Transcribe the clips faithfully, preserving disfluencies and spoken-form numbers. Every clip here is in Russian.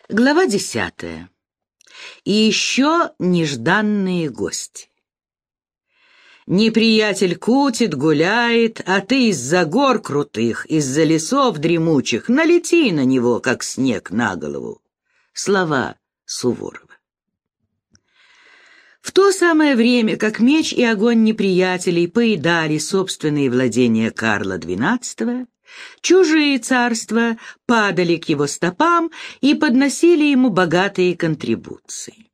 Глава десятая. И еще нежданные гости. Неприятель кутит, гуляет, а ты из-за гор крутых, из-за лесов дремучих налети на него, как снег на голову. Слова Суворова. В то самое время, как меч и огонь неприятелей поедали собственные владения Карла двенадцатого, чужие царства падали к его стопам и подносили ему богатые контрибуции.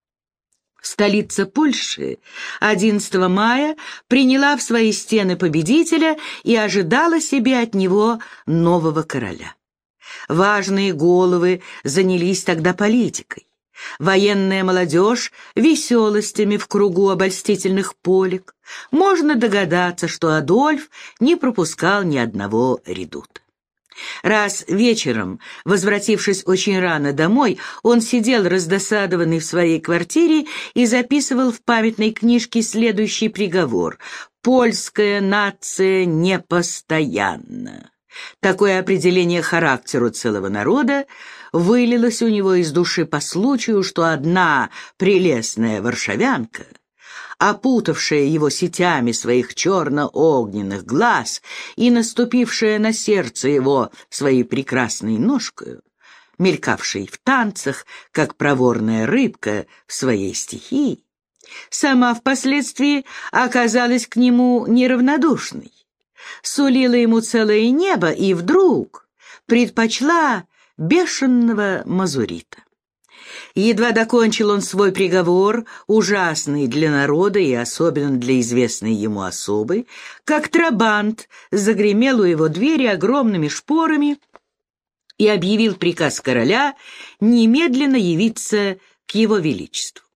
Столица Польши одиннадцатого мая приняла в свои стены победителя и ожидала себе от него нового короля. Важные головы занялись тогда политикой. Военная молодежь — веселостями в кругу обольстительных полек. Можно догадаться, что Адольф не пропускал ни одного редута. Раз вечером, возвратившись очень рано домой, он сидел раздосадованный в своей квартире и записывал в памятной книжке следующий приговор: «Польская нация непостоянна». Такое определение характеру целого народа вылилось у него из души по случаю, что одна прелестная варшавянка, опутавшая его сетями своих черно-огненных глаз и наступившая на сердце его своей прекрасной ножкою, мелькавшей в танцах, как проворная рыбка в своей стихии, сама впоследствии оказалась к нему неравнодушной, сулила ему целое небо и вдруг предпочла бешеного мазурита. Едва докончил он свой приговор, ужасный для народа и особенно для известной ему особы, как трабант загремел у его двери огромными шпорами и объявил приказ короля немедленно явиться к его величеству.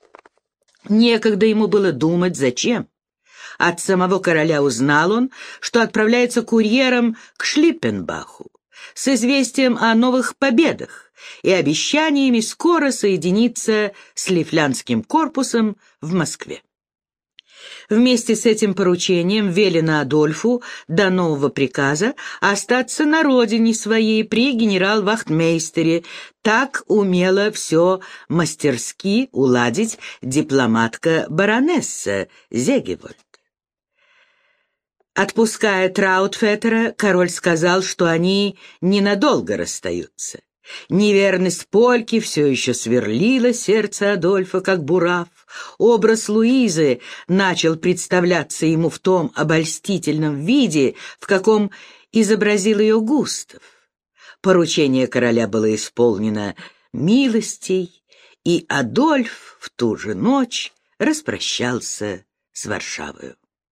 Некогда ему было думать, зачем. От самого короля узнал он, что отправляется курьером к Шлиппенбаху с известием о новых победах и обещаниями скоро соединиться с лифлянским корпусом в Москве. Вместе с этим поручением велено Адольфу до нового приказа остаться на родине своей при генерал-вахтмейстере. Так умела все мастерски уладить дипломатка-баронесса Зегевольд. Отпуская Траутфеттера, король сказал, что они ненадолго расстаются. Неверность Польки все еще сверлила сердце Адольфа, как бурав. Образ Луизы начал представляться ему в том обольстительном виде, в каком изобразил ее Густав. Поручение короля было исполнено милостей, и Адольф в ту же ночь распрощался с Варшавою.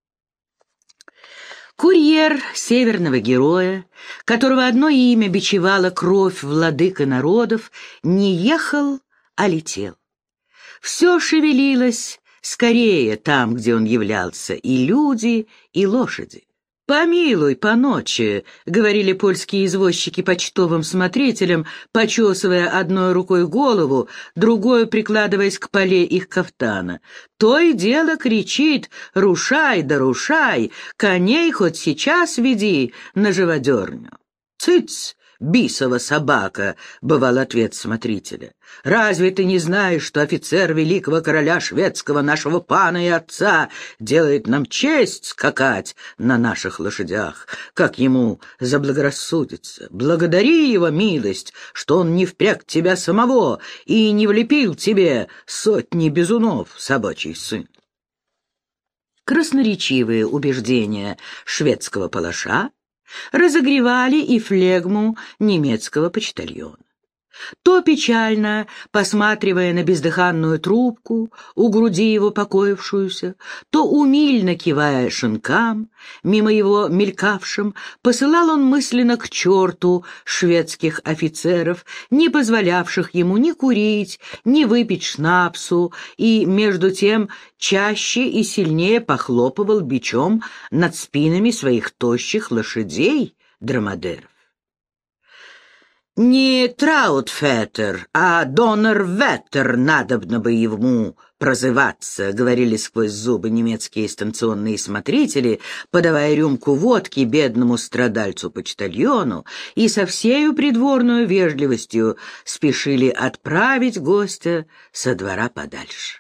Курьер северного героя, которого одно имя бичевало кровь владыка народов, не ехал, а летел. Все шевелилось скорее там, где он являлся, и люди, и лошади. «Помилуй, по ночи», — говорили польские извозчики почтовым смотрителям, почесывая одной рукой голову, другой прикладываясь к поле их кафтана. «То и дело кричит: рушай да рушай, коней хоть сейчас веди на живодерню». «Цыц, бисова собака», — бывал ответ смотрителя. «Разве ты не знаешь, что офицер великого короля шведского, нашего пана и отца, делает нам честь скакать на наших лошадях, как ему заблагорассудится? Благодари его милость, что он не впряг тебя самого и не влепил тебе сотни бизунов, собачий сын». Красноречивые убеждения шведского палаша разогревали и флегму немецкого почтальона. То печально, посматривая на бездыханную трубку, у груди его покоившуюся, то умильно кивая шинкам, мимо его мелькавшим, посылал он мысленно к черту шведских офицеров, не позволявших ему ни курить, ни выпить шнапсу, и, между тем, чаще и сильнее похлопывал бичом над спинами своих тощих лошадей, драмадеров. Не Траутфеттер, а Доннерветтер надобно бы ему прозываться, говорили сквозь зубы немецкие станционные смотрители, подавая рюмку водки бедному страдальцу-почтальону, и со всею придворную вежливостью спешили отправить гостя со двора подальше.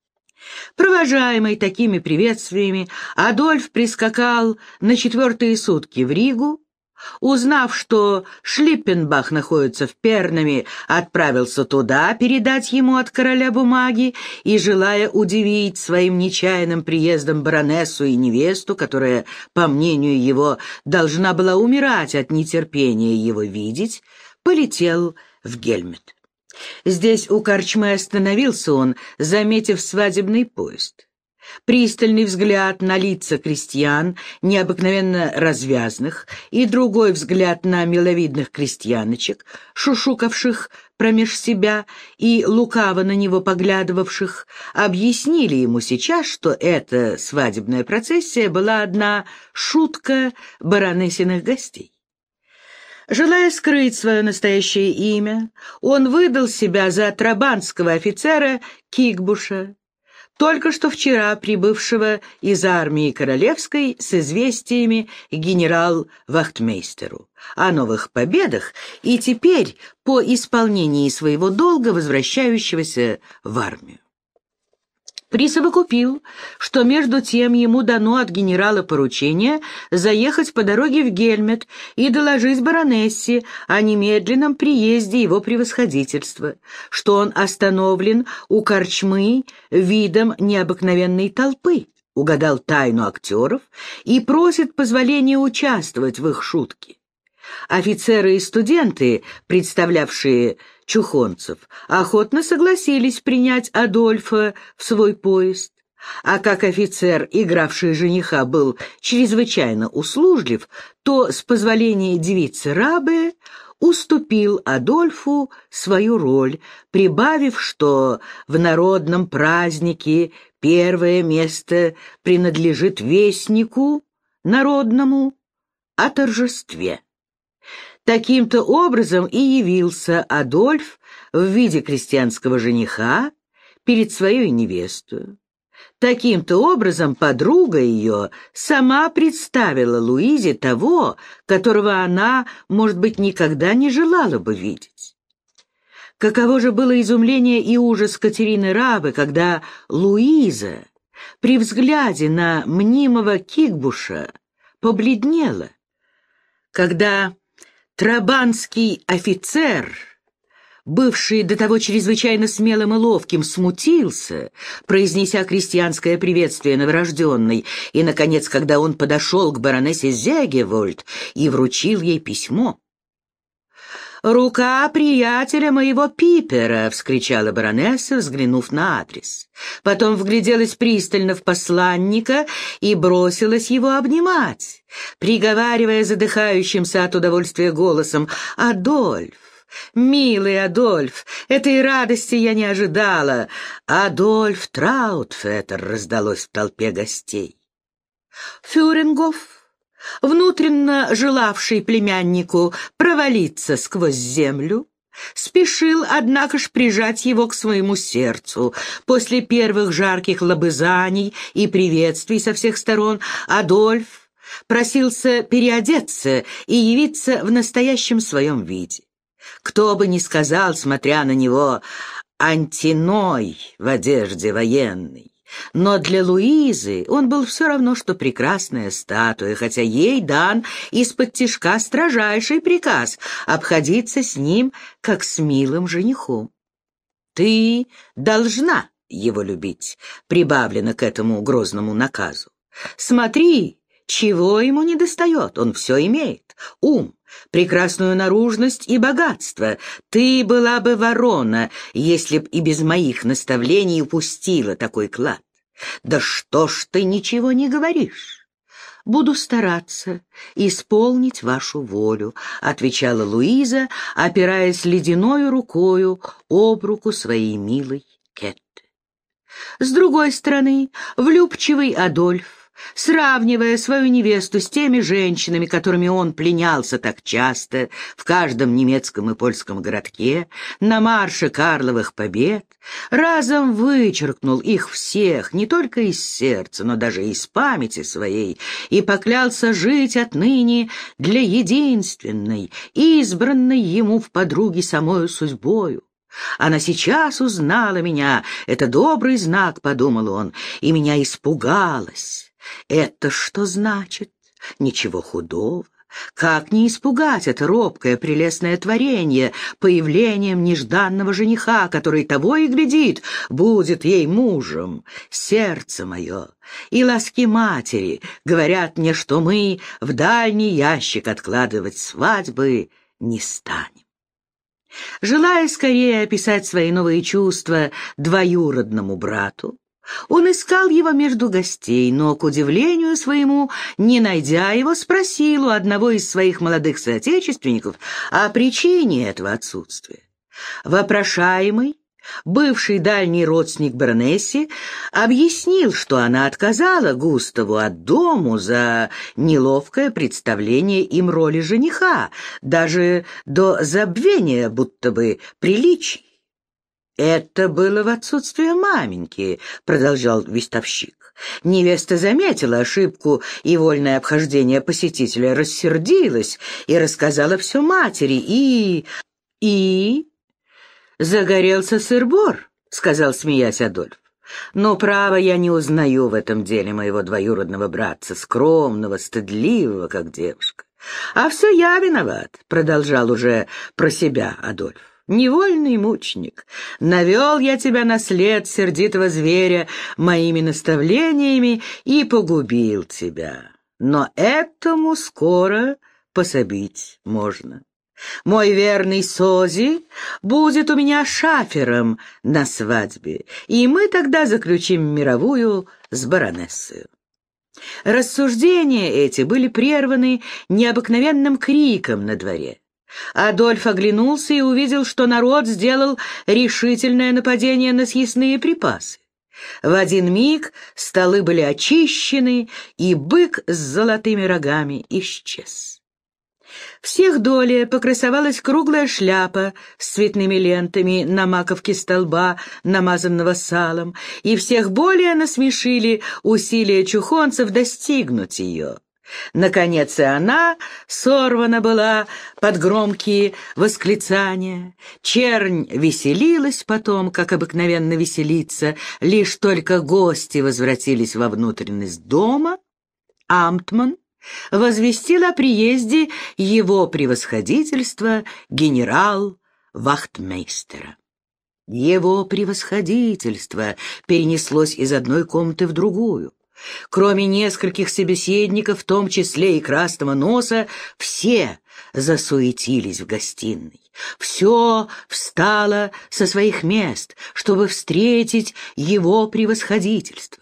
Провожаемый такими приветствиями, Адольф прискакал на четвертые сутки в Ригу. Узнав, что Шлиппенбах находится в Пернаме, отправился туда передать ему от короля бумаги и, желая удивить своим нечаянным приездом баронессу и невесту, которая, по мнению его, должна была умирать от нетерпения его видеть, полетел в Гельмет. Здесь у корчмы остановился он, заметив свадебный поезд. Пристальный взгляд на лица крестьян, необыкновенно развязных, и другой взгляд на миловидных крестьяночек, шушукавших промеж себя и лукаво на него поглядывавших, объяснили ему сейчас, что эта свадебная процессия была одна шутка баронессиных гостей. Желая скрыть свое настоящее имя, он выдал себя за трабантского офицера Кикбуша, только что вчера прибывшего из армии королевской с известиями генерал-вахтмейстеру о новых победах и теперь по исполнении своего долга возвращающегося в армию. Присовокупил, что между тем ему дано от генерала поручение заехать по дороге в Гельмет и доложить баронессе о немедленном приезде его превосходительства, что он остановлен у корчмы видом необыкновенной толпы, угадал тайну актеров и просит позволения участвовать в их шутке. Офицеры и студенты, представлявшие чухонцев, охотно согласились принять Адольфа в свой поезд, а как офицер, игравший жениха, был чрезвычайно услужлив, то с позволения девицы Рабе уступил Адольфу свою роль, прибавив, что в народном празднике первое место принадлежит вестнику народному о торжестве. Таким-то образом и явился Адольф в виде крестьянского жениха перед своей невестой. Таким-то образом подруга ее сама представила Луизе того, которого она, может быть, никогда не желала бы видеть. Каково же было изумление и ужас Катерины Рабы, когда Луиза при взгляде на мнимого Кикбуша побледнела, когда трабантский офицер, бывший до того чрезвычайно смелым и ловким, смутился, произнеся крестьянское приветствие новорожденной, и, наконец, когда он подошел к баронессе Зегевольд и вручил ей письмо. «Рука приятеля моего Пипера!» — вскричала баронесса, взглянув на адрес. Потом вгляделась пристально в посланника и бросилась его обнимать, приговаривая задыхающимся от удовольствия голосом: «Адольф! Милый Адольф, этой радости я не ожидала! Адольф Траутфеттер!» — раздалось в толпе гостей. Фюрингоф, внутренно желавший племяннику провалиться сквозь землю, спешил, однако ж, прижать его к своему сердцу. После первых жарких лобызаний и приветствий со всех сторон Адольф просился переодеться и явиться в настоящем своем виде. Кто бы ни сказал, смотря на него, антиной в одежде военной, но для Луизы он был все равно, что прекрасная статуя, хотя ей дан из-под тишка строжайший приказ обходиться с ним, как с милым женихом. «Ты должна его любить», — прибавлено к этому грозному наказу. «Смотри, чего ему недостает, он все имеет: ум, прекрасную наружность и богатство. Ты была бы ворона, если б и без моих наставлений упустила такой клад. Да что ж ты ничего не говоришь?» «Буду стараться исполнить вашу волю», — отвечала Луиза, опираясь ледяною рукою об руку своей милой Кетты. С другой стороны, влюбчивый Адольф сравнивая свою невесту с теми женщинами, которыми он пленялся так часто в каждом немецком и польском городке, на марше Карловых побед, разом вычеркнул их всех не только из сердца, но даже из памяти своей, и поклялся жить отныне для единственной, избранной ему в подруге самою судьбою. Она сейчас узнала меня, это добрый знак, — подумал он, — и меня испугалась. Это что значит? Ничего худого. Как не испугать это робкое, прелестное творение появлением нежданного жениха, который того и глядит, будет ей мужем? Сердце мое и ласки матери говорят мне, что мы в дальний ящик откладывать свадьбы не станем. Желая скорее описать свои новые чувства двоюродному брату, он искал его между гостей, но, к удивлению своему, не найдя его, спросил у одного из своих молодых соотечественников о причине этого отсутствия. Вопрошаемый, бывший дальний родственник баронессы, объяснил, что она отказала Густаву от дому за неловкое представление им роли жениха, даже до забвения будто бы приличий. «Это было в отсутствие маменьки», — продолжал вестовщик. Невеста заметила ошибку, и вольное обхождение посетителя рассердилась и рассказала все матери, и... и... «Загорелся сыр-бор», — сказал, смеясь, Адольф. «Но, право, я не узнаю в этом деле моего двоюродного братца, скромного, стыдливого, как девушка. А все я виноват», — продолжал уже про себя Адольф. «Невольный мученик, навел я тебя на след сердитого зверя моими наставлениями и погубил тебя. Но этому скоро пособить можно. Мой верный Сози будет у меня шафером на свадьбе, и мы тогда заключим мировую с баронессой». Рассуждения эти были прерваны необыкновенным криком на дворе. Адольф оглянулся и увидел, что народ сделал решительное нападение на съестные припасы. В один миг столы были очищены, и бык с золотыми рогами исчез. Всех долее покрасовалась круглая шляпа с цветными лентами на маковке столба, намазанного салом, и всех более насмешили усилия чухонцев достигнуть ее. Наконец и она сорвана была под громкие восклицания. Чернь веселилась потом, как обыкновенно веселится, лишь только гости возвратились во внутренность дома. Амтман возвестил о приезде его превосходительства генерал-вахтмейстера. Его превосходительство перенеслось из одной комнаты в другую. Кроме нескольких собеседников, в том числе и Красного Носа, все засуетились в гостиной. Все встало со своих мест, чтобы встретить его превосходительство.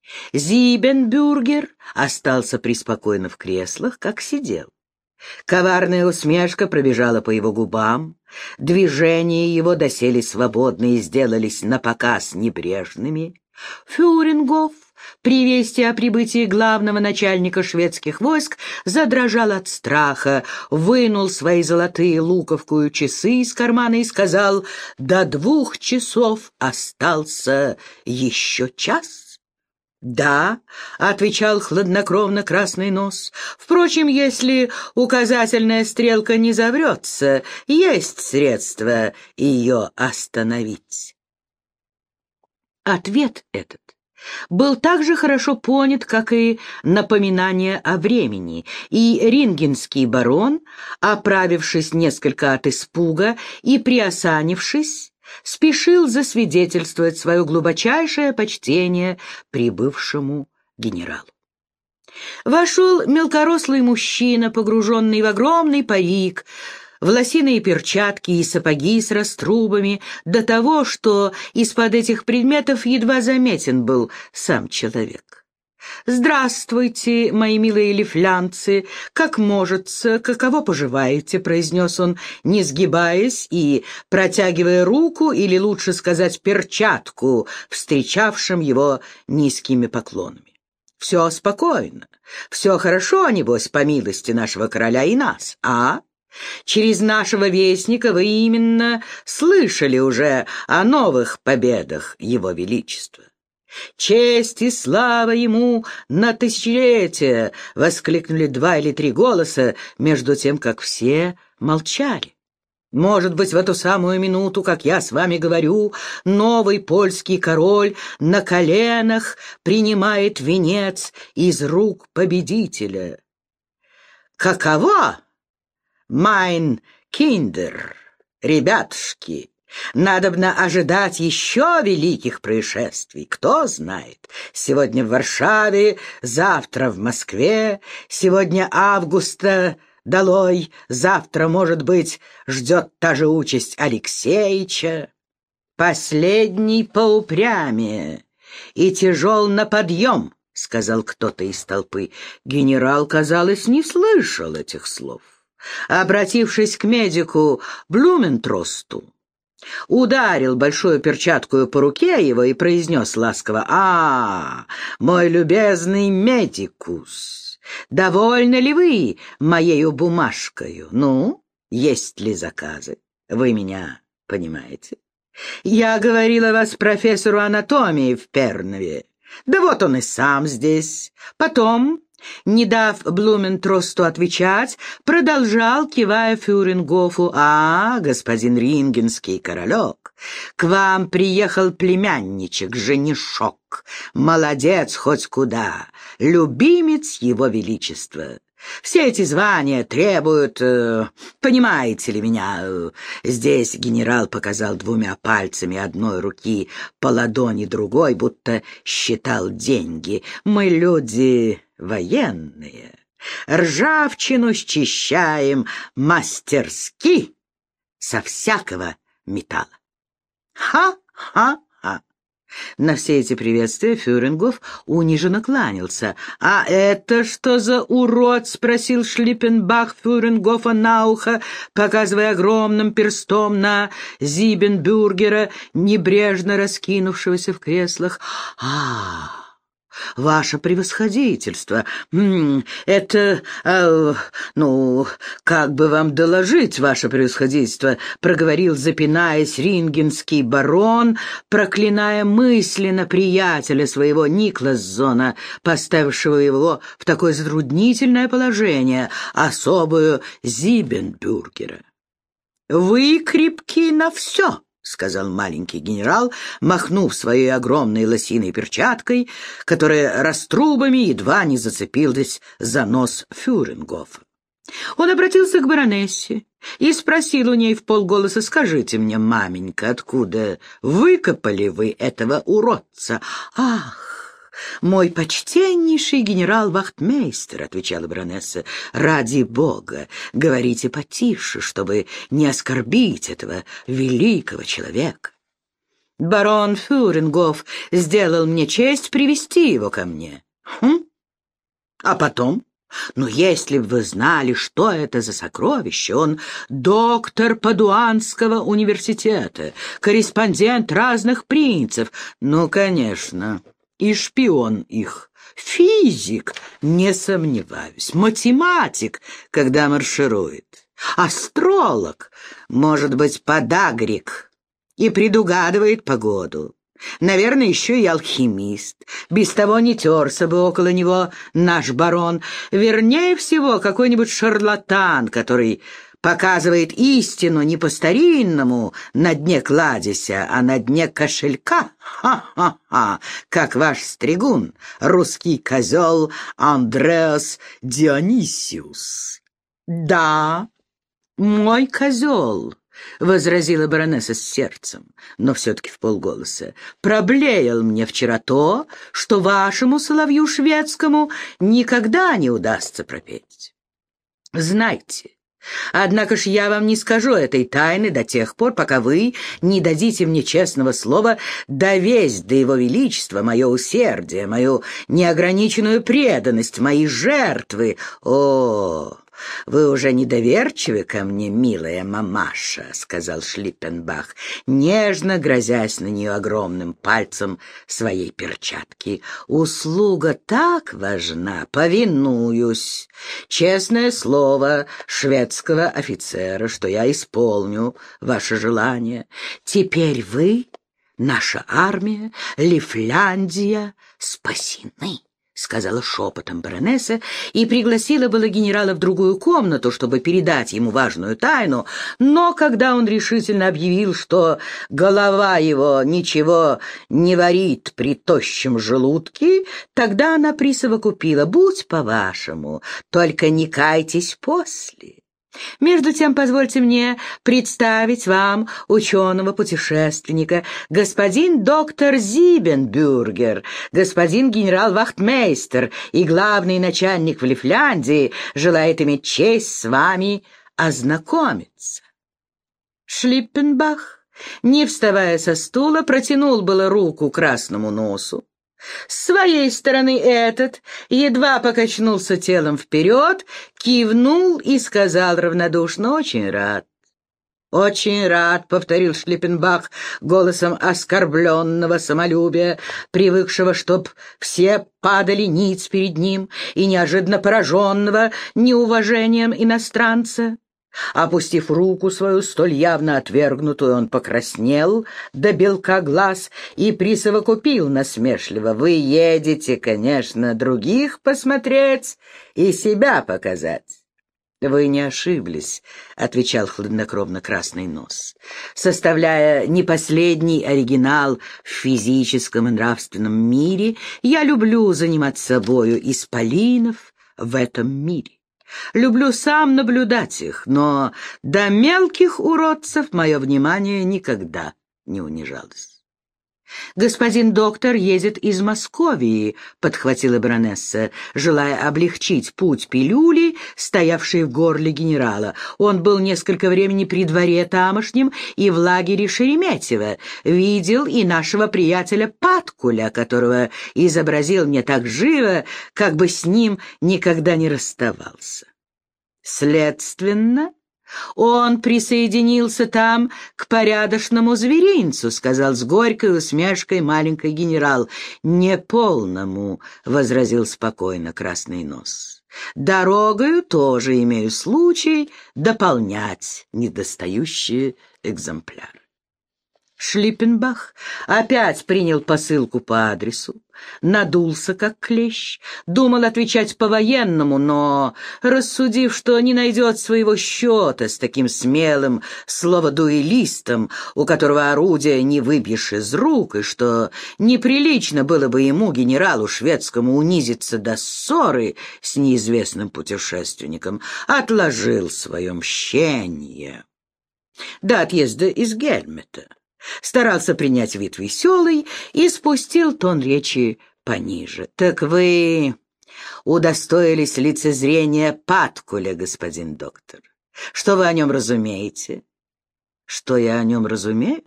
Зибенбюргер остался преспокойно в креслах, как сидел. Коварная усмешка пробежала по его губам, движения его доселе свободные сделались напоказ небрежными. Фюрингоф при вести о прибытии главного начальника шведских войск задрожал от страха, вынул свои золотые луковкую часы из кармана и сказал: «До двух часов остался еще час». «Да», — отвечал хладнокровно Красный Нос, «впрочем, если указательная стрелка не заврется, есть средство ее остановить». Ответ этот был так же хорошо понят, как и напоминание о времени, и рингенский барон, оправившись несколько от испуга и приосанившись, спешил засвидетельствовать свое глубочайшее почтение прибывшему генералу. Вошел мелкорослый мужчина, погруженный в огромный парик, в лосиные перчатки и сапоги с раструбами, до того, что из-под этих предметов едва заметен был сам человек. «Здравствуйте, мои милые лифлянцы, как можется, каково поживаете?» — произнес он, не сгибаясь и протягивая руку, или лучше сказать перчатку, встречавшим его низкими поклонами. Все спокойно, все хорошо, небось, по милости нашего короля и нас, а? Через нашего вестника вы именно слышали уже о новых победах его величества. «Честь и слава ему на тысячелетие!» — воскликнули два или три голоса, между тем, как все молчали. Может быть, в эту самую минуту, как я с вами говорю, новый польский король на коленах принимает венец из рук победителя. Каково, майн киндер, ребятушки? Надобно ожидать еще великих происшествий. Кто знает, сегодня в Варшаве, завтра в Москве, сегодня Августа долой, завтра, может быть, ждет та же участь Алексеича. Последний поупрямее и тяжел на подъем, — сказал кто-то из толпы. Генерал, казалось, не слышал этих слов. Обратившись к медику Блументросту, ударил большую перчаткою по руке его и произнес ласково: «А, мой любезный медикус, довольны ли вы моею бумажкою? Ну, есть ли заказы? Вы меня понимаете? Я говорила вас профессору анатомии в Пернове. Да вот он и сам здесь. Потом, не дав Блументросту отвечать, продолжал, кивая Фюрингофу: «А, господин Рингенский королек, к вам приехал племянничек, женишок. Молодец хоть куда, любимец его величества. Все эти звания требуют, э, понимаете ли меня, э, здесь генерал показал двумя пальцами одной руки по ладони другой, будто считал деньги. Мы люди военные, ржавчину счищаем мастерски со всякого металла». Ха-ха-ха! На все эти приветствия Фюрингоф униженно кланялся. «А это что за урод?» — спросил Шлиппенбах Фюрингофа на ухо, показывая огромным перстом на Зибенбюргера, небрежно раскинувшегося в креслах. «А, ваше превосходительство, м-м, это, э, ну, как бы вам доложить, ваше превосходительство», — проговорил, запинаясь, рингенский барон, проклиная мысленно приятеля своего Никласзона, поставившего его в такое затруднительное положение, особую Зибенбюргера. «Вы крепки на все», — сказал маленький генерал, махнув своей огромной лосиной перчаткой, которая раструбами едва не зацепилась за нос Фюрингофа. Он обратился к баронессе и спросил у ней вполголоса: «Скажите мне, маменька, откуда выкопали вы этого уродца?» «Ах, мой почтеннейший генерал-вахтмейстер», — отвечала баронесса, — «ради бога, говорите потише, чтобы не оскорбить этого великого человека. Барон Фюрингоф сделал мне честь привести его ко мне. Хм? А потом? Ну, если бы вы знали, что это за сокровище, он доктор Падуанского университета, корреспондент разных принцев, ну, конечно, и шпион их, физик, не сомневаюсь, математик, когда марширует, астролог, может быть, подагрик, и предугадывает погоду. Наверное, еще и алхимист. Без того не терся бы около него наш барон. Вернее всего, какой-нибудь шарлатан, который показывает истину не по-старинному на дне кладезя, а на дне кошелька. Ха-ха-ха! Как ваш стригун, русский козел Андреас Дионисиус. Да, мой козел, — возразила баронесса с сердцем, но все-таки вполголоса. «Проблеял мне вчера то, что вашему соловью шведскому никогда не удастся пропеть. Знайте, однако ж я вам не скажу этой тайны до тех пор, пока вы не дадите мне честного слова довесть до его величества мое усердие, мою неограниченную преданность, мои жертвы. О, вы уже недоверчивы ко мне, милая мамаша», — сказал Шлиппенбах, нежно грозясь на нее огромным пальцем своей перчатки. «Услуга так важна, повинуюсь. Честное слово шведского офицера, что я исполню ваше желание. Теперь вы, наша армия, Лифляндия спасены», — сказала шепотом баронесса и пригласила было генерала в другую комнату, чтобы передать ему важную тайну, но когда он решительно объявил, что голова его ничего не варит при тощем желудке, тогда она присовокупила: «Будь по-вашему, только не кайтесь после». Между тем, позвольте мне представить вам ученого-путешественника, господин доктор Зибенбюргер, господин генерал-вахтмейстер и главный начальник в Лифляндии желает иметь честь с вами ознакомиться. Шлиппенбах, не вставая со стула, протянул было руку красному носу. С своей стороны этот едва покачнулся телом вперед, кивнул и сказал равнодушно: «Очень рад». «Очень рад», — повторил Шлиппенбах голосом оскорбленного самолюбия, привыкшего, чтоб все падали ниц перед ним, и неожиданно пораженного неуважением иностранца. Опустив руку свою, столь явно отвергнутую, он покраснел до белка глаз и присовокупил насмешливо: «Вы едете, конечно, других посмотреть и себя показать». «Вы не ошиблись», — отвечал хладнокровно красный нос. «Составляя не последний оригинал в физическом и нравственном мире, я люблю занимать собою исполинов в этом мире. Люблю сам наблюдать их, но до мелких уродцев мое внимание никогда не унижалось». «Господин доктор едет из Московии», — подхватила баронесса, желая облегчить путь пилюли, стоявшей в горле генерала. «Он был несколько времени при дворе тамошнем и в лагере Шереметьево. Видел и нашего приятеля Паткуля, которого изобразил мне так живо, как бы с ним никогда не расставался. Следственно, он присоединился там к порядочному зверинцу», — сказал с горькой усмешкой маленький генерал. «Неполному», — возразил спокойно красный нос. «Дорогою тоже имею случай дополнять недостающие экземпляры». Шлиппенбах опять принял посылку по адресу, надулся как клещ, думал отвечать по-военному, но, рассудив, что не найдет своего счета с таким смелым словодуэлистом, у которого орудия не выбьешь из рук, и что неприлично было бы ему, генералу шведскому, унизиться до ссоры с неизвестным путешественником, отложил свое мщение до отъезда из Гельмета. Старался принять вид веселый и спустил тон речи пониже. «Так вы удостоились лицезрения Паткуля, господин доктор. Что вы о нем разумеете?» «Что я о нем разумею?»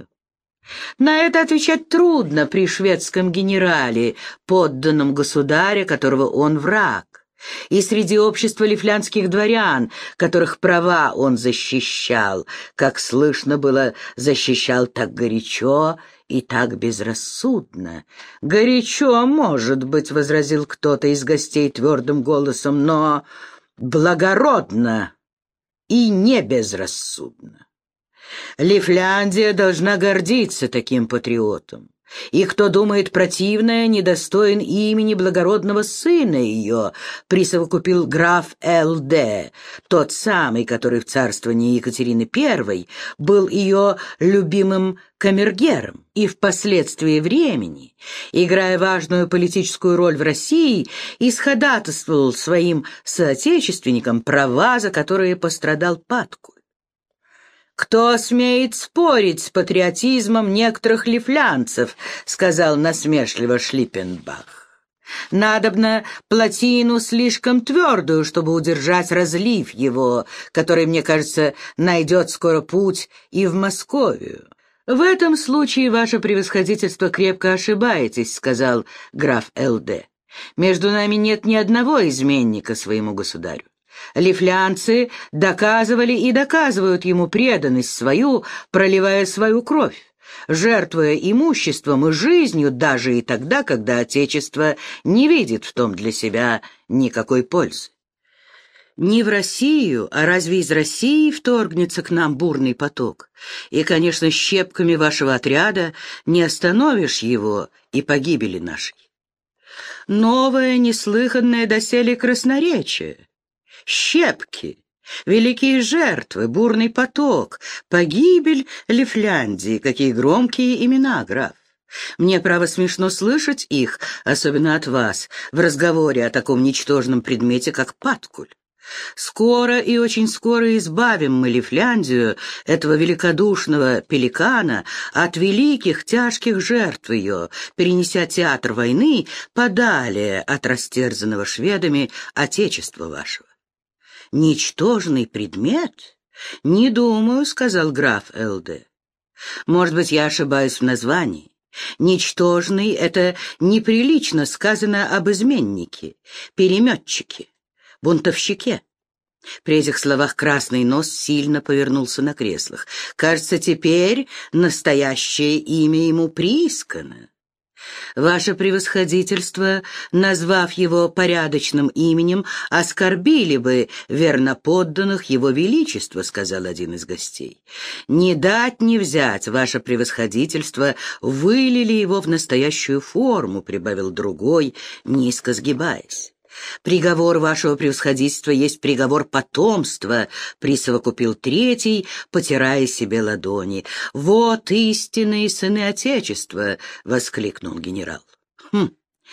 На это отвечать трудно при шведском генерале, подданном государя, которого он враг, и среди общества лифляндских дворян, которых права он защищал, как слышно было, защищал так горячо и так безрассудно. «Горячо, может быть», — возразил кто-то из гостей твердым голосом, «но благородно и не безрассудно. Лифляндия должна гордиться таким патриотом. И кто думает противное, недостоин имени благородного сына ее», — присовокупил граф Л Д, тот самый, который в царствовании Екатерины Первой был ее любимым камергером и впоследствии времени, играя важную политическую роль в России, исходатайствовал своим соотечественникам права, за которые пострадал Паткуль. «Кто смеет спорить с патриотизмом некоторых лифлянцев?» — сказал насмешливо Шлиппенбах. «Надобно плотину слишком твердую, чтобы удержать разлив его, который, мне кажется, найдет скоро путь и в Московию». «В этом случае, ваше превосходительство, крепко ошибаетесь», — сказал граф Л Д. «Между нами нет ни одного изменника своему государю. Лифлянцы доказывали и доказывают ему преданность свою, проливая свою кровь, жертвуя имуществом и жизнью даже и тогда, когда Отечество не видит в том для себя никакой пользы. Не в Россию, а разве из России вторгнется к нам бурный поток? И, конечно, щепками вашего отряда не остановишь его и погибели нашей. Новое, неслыханное доселе красноречие. Щепки, великие жертвы, бурный поток, погибель Лифляндии, какие громкие имена, граф. Мне, право, смешно слышать их, особенно от вас, в разговоре о таком ничтожном предмете, как Паткуль. Скоро и очень скоро избавим мы Лифляндию, этого великодушного пеликана, от великих тяжких жертв ее, перенеся театр войны подалее от растерзанного шведами Отечества вашего. Ничтожный предмет? Не думаю, — сказал граф Элде. Может быть, я ошибаюсь в названии. Ничтожный — это неприлично сказано об изменнике, переметчике, бунтовщике. При этих словах красный нос сильно повернулся на креслах. Кажется, теперь настоящее имя ему приискано. Ваше превосходительство, назвав его порядочным именем, оскорбили бы верноподданных его величества, сказал один из гостей. Не дать не взять, ваше превосходительство, вылили его в настоящую форму, прибавил другой, низко сгибаясь. «Приговор вашего превосходительства есть приговор потомства», — присовокупил третий, потирая себе ладони. «Вот истинные сыны Отечества!» — воскликнул генерал. «Хм,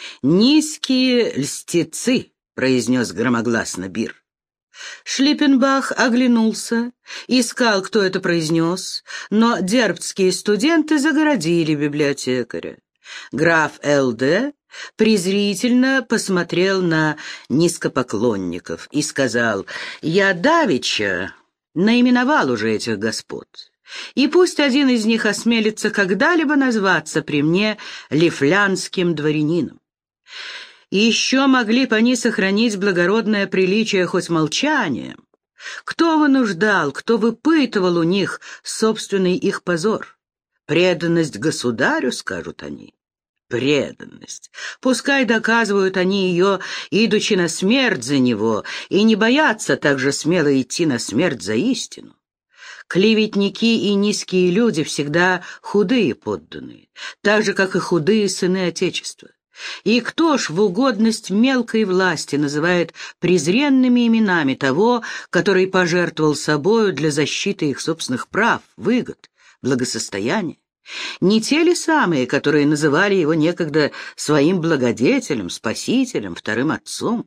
низкие льстецы!» — произнес громогласно Бир. Шлиппенбах оглянулся, искал, кто это произнес, но дербцкие студенты загородили библиотекаря. Граф Элде презрительно посмотрел на низкопоклонников и сказал: «Я давеча наименовал уже этих господ, и пусть один из них осмелится когда-либо назваться при мне лифлянским дворянином. И еще могли бы они сохранить благородное приличие хоть молчанием. Кто вынуждал, кто выпытывал у них собственный их позор? Преданность государю, скажут они. Преданность. Пускай доказывают они ее, идучи на смерть за него, и не боятся так же смело идти на смерть за истину. Клеветники и низкие люди всегда худые подданные, так же, как и худые сыны Отечества. И кто ж в угодность мелкой власти называет презренными именами того, который пожертвовал собою для защиты их собственных прав, выгод, благосостояния? Не те ли самые, которые называли его некогда своим благодетелем, спасителем, вторым отцом?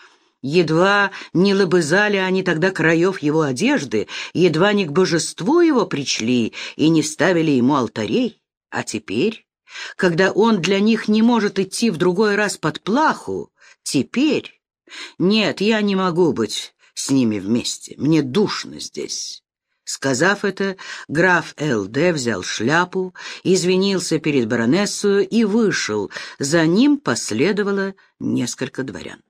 Едва не лобызали они тогда краев его одежды, едва не к божеству его причли и не ставили ему алтарей. А теперь, когда он для них не может идти в другой раз под плаху, теперь... Нет, я не могу быть с ними вместе, мне душно здесь». Сказав это, граф Элде взял шляпу, извинился перед баронессою и вышел. За ним последовало несколько дворян.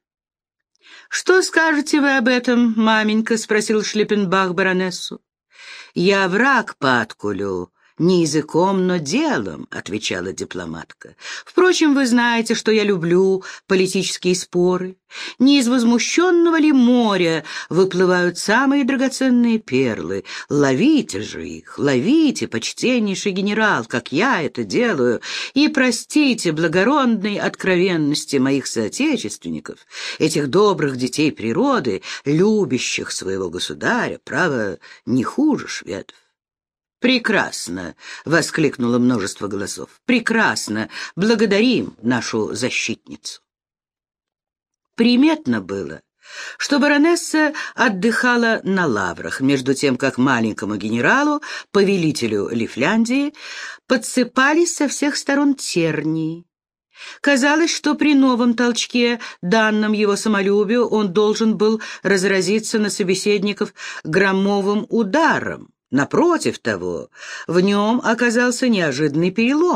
«Что скажете вы об этом, маменька?» — спросил Шлиппенбах баронессу. «Я враг Паткулю, не языком, но делом», — отвечала дипломатка. «Впрочем, вы знаете, что я люблю политические споры. Не из возмущенного ли моря выплывают самые драгоценные перлы? Ловите же их, ловите, почтеннейший генерал, как я это делаю, и простите благородной откровенности моих соотечественников, этих добрых детей природы, любящих своего государя, право, не хуже шведов». «Прекрасно!» — воскликнуло множество голосов. «Прекрасно! Благодарим нашу защитницу!» Приметно было, что баронесса отдыхала на лаврах, между тем, как маленькому генералу, повелителю Лифляндии, подсыпались со всех сторон тернии. Казалось, что при новом толчке, данном его самолюбию, он должен был разразиться на собеседников громовым ударом. Напротив того, в нем оказался неожиданный перелом.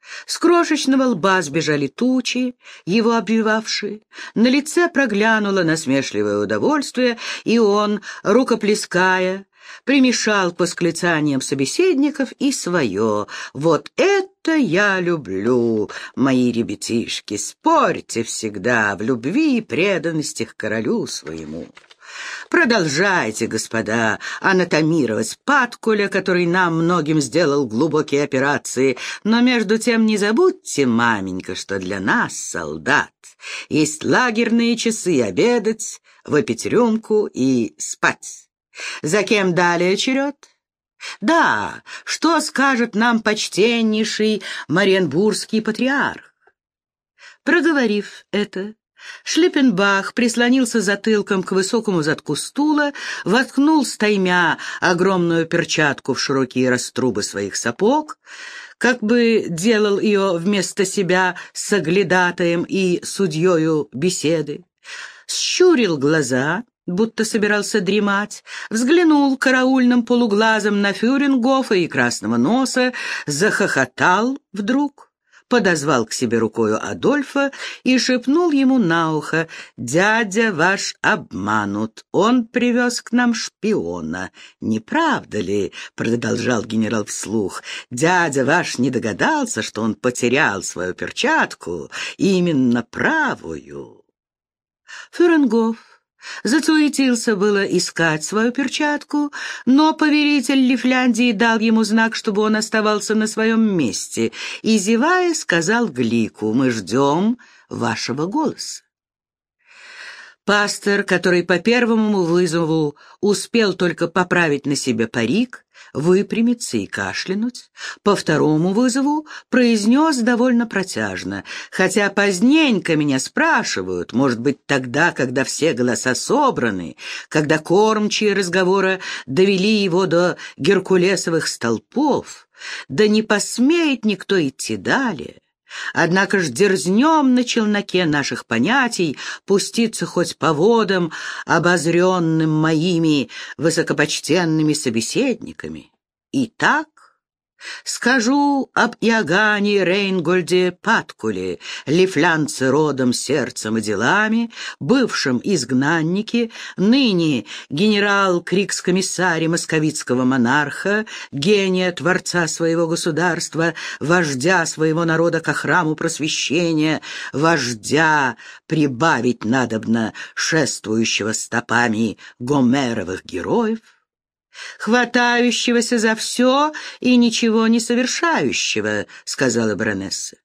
С крошечного лба сбежали тучи, его обвивавшие. На лице проглянуло насмешливое удовольствие, и он, рукоплеская, примешал к восклицаниям собеседников и свое. «Вот это я люблю, мои ребятишки! Спорьте всегда в любви и преданности к королю своему!» Продолжайте, господа, анатомировать Паткуля, который нам многим сделал глубокие операции, но между тем не забудьте, маменька, что для нас, солдат, есть лагерные часы: обедать, выпить рюмку и спать. За кем далее черед? Да, что скажет нам почтеннейший Мариенбургский патриарх? Проговорив это, Шлиппенбах прислонился затылком к высокому задку стула, воткнул стаймя огромную перчатку в широкие раструбы своих сапог, как бы делал ее вместо себя соглядатаем и судьею беседы, щурил глаза, будто собирался дремать, взглянул караульным полуглазом на Фюрингофа и Красного Носа, захохотал вдруг, подозвал к себе рукою Адольфа и шепнул ему на ухо: «Дядя ваш обманут, он привез к нам шпиона». «Не правда ли?» — продолжал генерал вслух. «Дядя ваш не догадался, что он потерял свою перчатку, именно правую». Фюрингоф зацуетился было искать свою перчатку, но повелитель Лифляндии дал ему знак, чтобы он оставался на своем месте, и, зевая, сказал Глику: «Мы ждем вашего голоса». Пастор, который по первому вызову успел только поправить на себе парик, выпрямиться и кашлянуть, по второму вызову произнес довольно протяжно: «Хотя поздненько меня спрашивают, может быть, тогда, когда все голоса собраны, когда кормчие разговора довели его до геркулесовых столпов, да не посмеет никто идти далее. Однако ж дерзнем на челноке наших понятий пуститься хоть по водам, обозренным моими высокопочтенными собеседниками. Итак, скажу об Иоганне Рейнгольде Паткуле, лифлянце родом, сердцем и делами, бывшем изгнаннике, ныне генерал-крикс-комиссаре московицкого монарха, гения творца своего государства, вождя своего народа ко храму просвещения, вождя, прибавить надобно, шествующего стопами Гомеровых героев, хватающегося за все и ничего не совершающего», — сказала баронесса.